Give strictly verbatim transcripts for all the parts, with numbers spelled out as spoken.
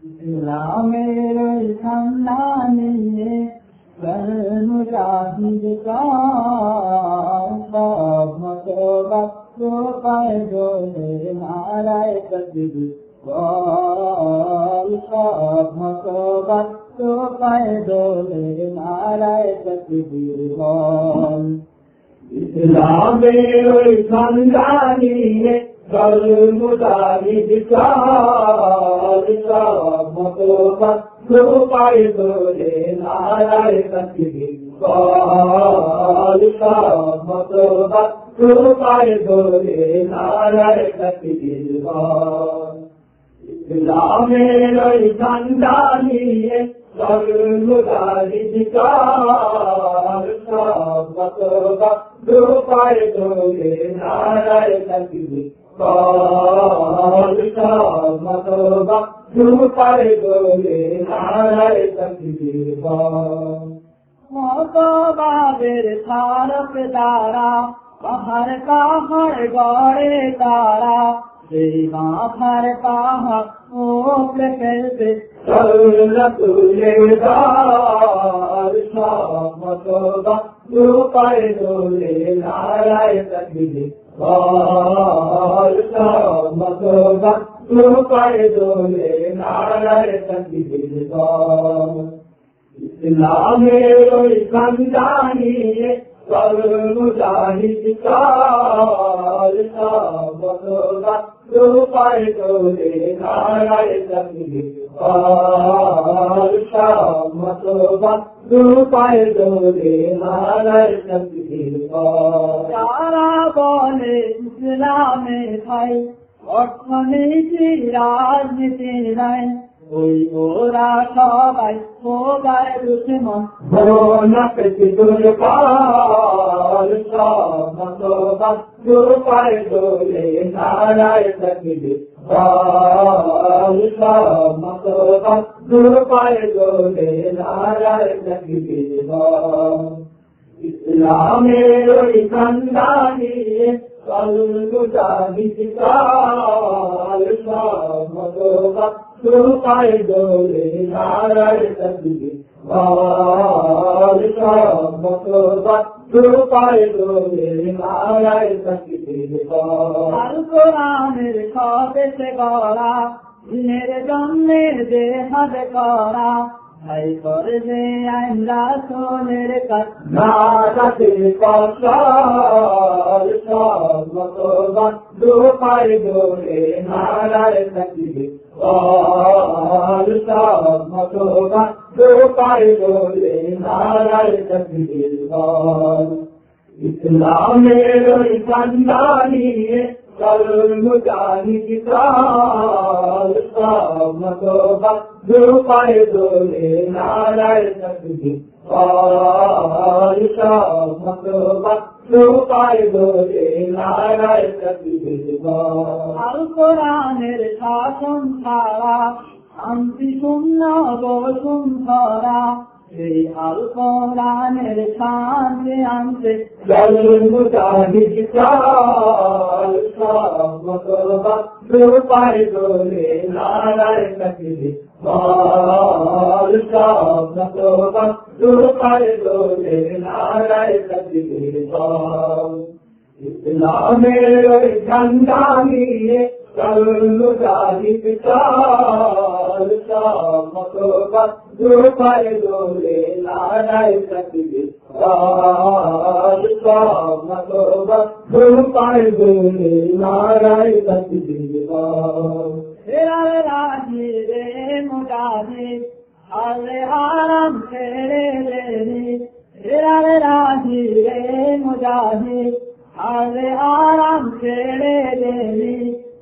इस्लामेरो खानदानी कर मुजाहिद का मतो बक्सो पर डोले नाराय तकबीर मतो बक्सो पर डोले नाराय तकबीर इस्लामेरो खानदानी कर मुजाहिद का मतो बक्सो पर डोले नाराय तकबीर मतो बक्सो पर डोले नाराय तकबीर इस्लामेरो खानदानी कर मुजाहिद का मतो बक्सो पर डोले नाराय तकबीर मतो बक्सो पर डोले नाराय तकबीर मतो बाबेर थारक दारा बाहर का हर गौरे तारा माथार पाहा ओपले कैसे मतो बक्सो पर डोले नाराय तकबीर मतो बक्सो पर डोले नाराय तकबीर इस्लामेरो खानदानी कर मुजाहिद का मतो बक्सो पर डोले नाराय तकबीर मतो बक्सो पर डोले नाराय तकबीर तारा बोले इस्लामे भाई অর্থনীতি রাজনীতি নাই ওই ওরা সবাই ওগার দুশ্মন না পেতে দুর্বল মতো বক্সো पर डोले नाराय तकबीर मतो बक्सो पर डोले नाराय तकबीर इस्लामेरो खानदानी कर मुजाहिद का मतो बक्सो पर डोले नाराय तकबीर मतो बक्सो पर डोले नाराय तकबीर अल कुरानेर खाबे से गड़ा दिनेर जन्मेर देहाद करा भाई कर दे आइंदा सोनेर काते कौशल मतो बक्सो पर डोले नाराय तकबीर मतो बक्सो पर डोले नाराय तकबीर इस्लामेरो खानदानी कर मुजाहिद का मतो बक्सो पर डोले नाराय तकबीर मतो बक्सो पर डोले नाराय तकबीर अल कुरानेर शासन छाड़ा शांति शून्य বসুন্ধরা এই আল কোরআনের শান্তি আনতে कर मुजाहिद का मतो बक्सो पर डोले नाराय तकबीर मतो बक्सो पर डोले नाराय तकबीर इस्लामेरो खानदानी कर मुजाहिद का मतो बक्सो पर डोले नाराय तकबीर मतो बक्सो पर डोले नाराय तकबीर तेरा राजी रे मुजाहिद अरे आराम तेरे लेनी तेरा राजी रे मुजाहिद अरे आराम तेरे लेनी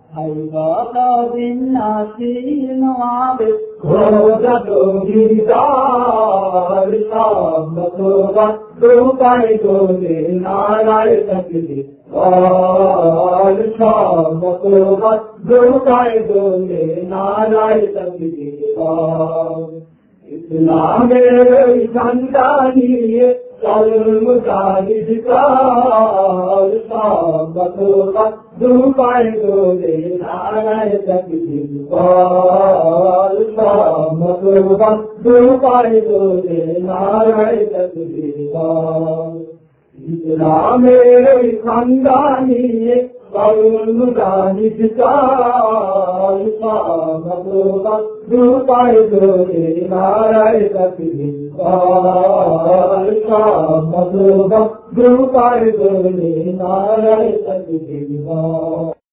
मतो बक्सो पर डोले नाराय तकबीर मतो बक्सो पर डोले नाराय तकबीर इस्लामेरो खानदानी कर मुजाहिद का मतो बक्सो पर डोले नाराय तकबीर मतलब दो पाए बोले नारायण तकदीरा इतना मेरे खानदानी कौमुदानी का मतलब दो पाए बोले नारायण तकदीरा मतलब दो पाए बोले नारायण तकदीरा